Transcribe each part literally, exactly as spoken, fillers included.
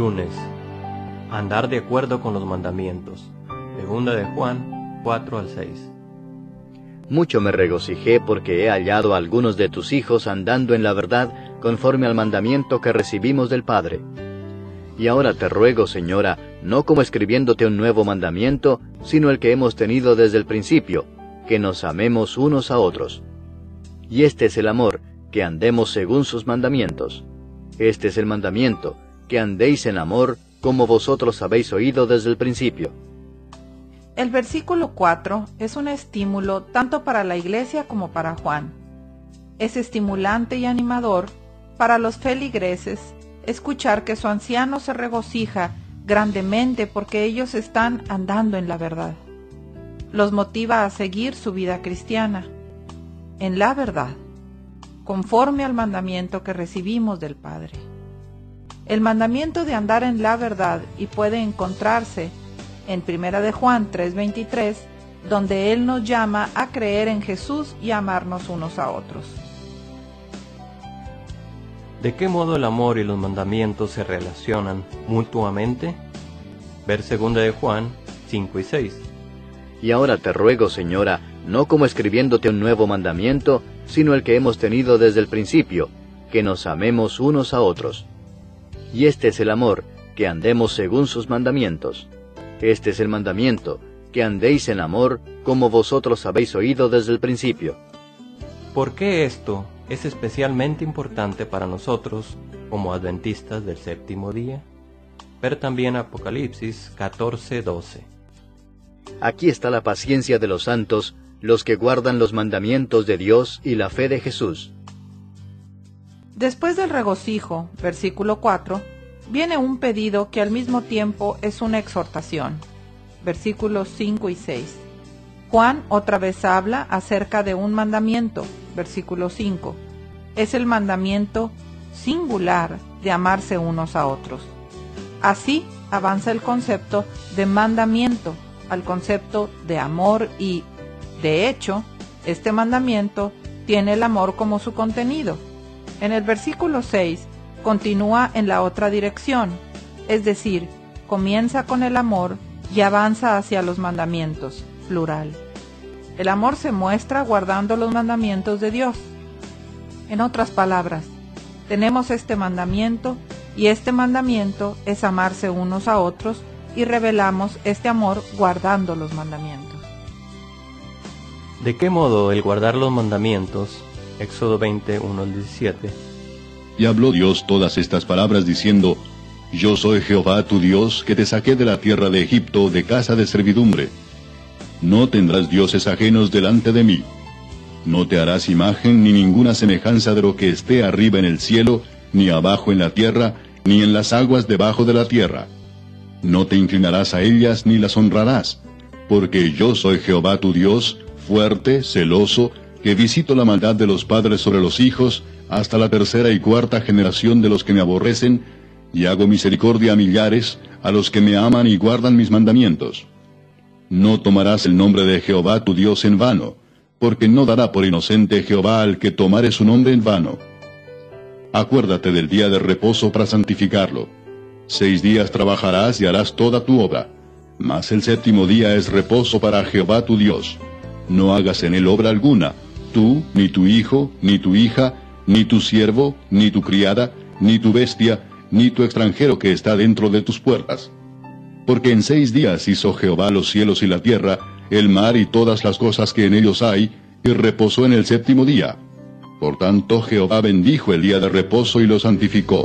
Lunes. Andar de acuerdo con los mandamientos. Segunda de Juan, cuatro al seis. Mucho me regocijé porque he hallado a algunos de tus hijos andando en la verdad conforme al mandamiento que recibimos del Padre. Y ahora te ruego, Señora, no como escribiéndote un nuevo mandamiento, sino el que hemos tenido desde el principio, que nos amemos unos a otros. Y este es el amor, que andemos según sus mandamientos. Este es el mandamiento, que andéis en amor, como vosotros habéis oído desde el principio. El versículo cuatro es un estímulo tanto para la iglesia como para Juan. Es estimulante y animador para los feligreses escuchar que su anciano se regocija grandemente porque ellos están andando en la verdad. Los motiva a seguir su vida cristiana, en la verdad, conforme al mandamiento que recibimos del Padre. El mandamiento de andar en la verdad y puede encontrarse en Primera de Juan tres veintitrés, donde Él nos llama a creer en Jesús y amarnos unos a otros. ¿De qué modo el amor y los mandamientos se relacionan mutuamente? Ver Segunda de Juan cinco y seis. Y ahora te ruego, Señora, no como escribiéndote un nuevo mandamiento, sino el que hemos tenido desde el principio, que nos amemos unos a otros. Y este es el amor, que andemos según sus mandamientos. Este es el mandamiento, que andéis en amor, como vosotros habéis oído desde el principio. ¿Por qué esto es especialmente importante para nosotros como adventistas del séptimo día? Ver también Apocalipsis catorce doce. Aquí está la paciencia de los santos, los que guardan los mandamientos de Dios y la fe de Jesús. Después del regocijo, versículo cuatro, viene un pedido que al mismo tiempo es una exhortación, versículos cinco y seis. Juan otra vez habla acerca de un mandamiento, versículo cinco. Es el mandamiento singular de amarse unos a otros. Así avanza el concepto de mandamiento al concepto de amor y, de hecho, este mandamiento tiene el amor como su contenido. En el versículo seis continúa en la otra dirección, es decir, comienza con el amor y avanza hacia los mandamientos, plural. El amor se muestra guardando los mandamientos de Dios. En otras palabras, tenemos este mandamiento y este mandamiento es amarse unos a otros y revelamos este amor guardando los mandamientos. ¿De qué modo el guardar los mandamientos? Éxodo veinte, uno al diecisiete. Y habló Dios todas estas palabras diciendo: Yo soy Jehová tu Dios, que te saqué de la tierra de Egipto, de casa de servidumbre. No tendrás dioses ajenos delante de mí. No te harás imagen ni ninguna semejanza de lo que esté arriba en el cielo, ni abajo en la tierra, ni en las aguas debajo de la tierra. No te inclinarás a ellas ni las honrarás, porque yo soy Jehová tu Dios, fuerte, celoso, que visito la maldad de los padres sobre los hijos, hasta la tercera y cuarta generación de los que me aborrecen, y hago misericordia a millares, a los que me aman y guardan mis mandamientos. No tomarás el nombre de Jehová tu Dios en vano, porque no dará por inocente Jehová al que tomare su nombre en vano. Acuérdate del día de reposo para santificarlo. Seis días trabajarás y harás toda tu obra, mas el séptimo día es reposo para Jehová tu Dios. No hagas en él obra alguna, tú, ni tu hijo, ni tu hija, ni tu siervo, ni tu criada, ni tu bestia, ni tu extranjero que está dentro de tus puertas. Porque en seis días hizo Jehová los cielos y la tierra, el mar y todas las cosas que en ellos hay, y reposó en el séptimo día. Por tanto Jehová bendijo el día de reposo y lo santificó.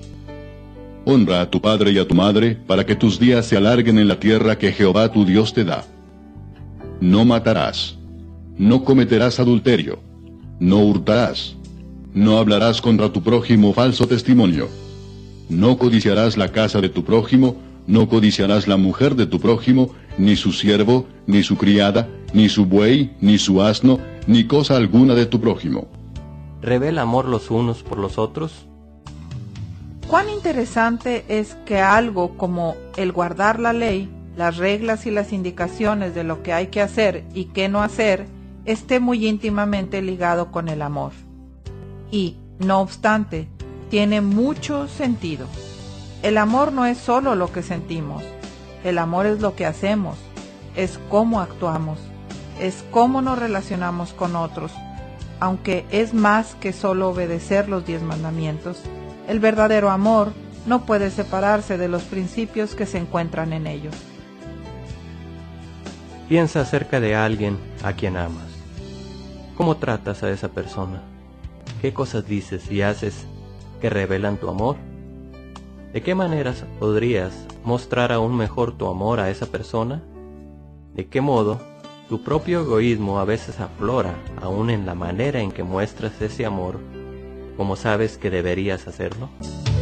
Honra a tu padre y a tu madre, para que tus días se alarguen en la tierra que Jehová tu Dios te da. No matarás. No cometerás adulterio. No hurtarás. No hablarás contra tu prójimo falso testimonio. No codiciarás la casa de tu prójimo, no codiciarás la mujer de tu prójimo, ni su siervo, ni su criada, ni su buey, ni su asno, ni cosa alguna de tu prójimo. ¿Revela amor los unos por los otros? Cuán interesante es que algo como el guardar la ley, las reglas y las indicaciones de lo que hay que hacer y qué no hacer, esté muy íntimamente ligado con el amor. Y, no obstante, tiene mucho sentido. El amor no es solo lo que sentimos, el amor es lo que hacemos, es cómo actuamos, es cómo nos relacionamos con otros. Aunque es más que solo obedecer los diez mandamientos, el verdadero amor no puede separarse de los principios que se encuentran en ellos. Piensa acerca de alguien a quien amas. ¿Cómo tratas a esa persona? ¿Qué cosas dices y haces que revelan tu amor? ¿De qué maneras podrías mostrar aún mejor tu amor a esa persona? ¿De qué modo tu propio egoísmo a veces aflora aún en la manera en que muestras ese amor, como sabes que deberías hacerlo?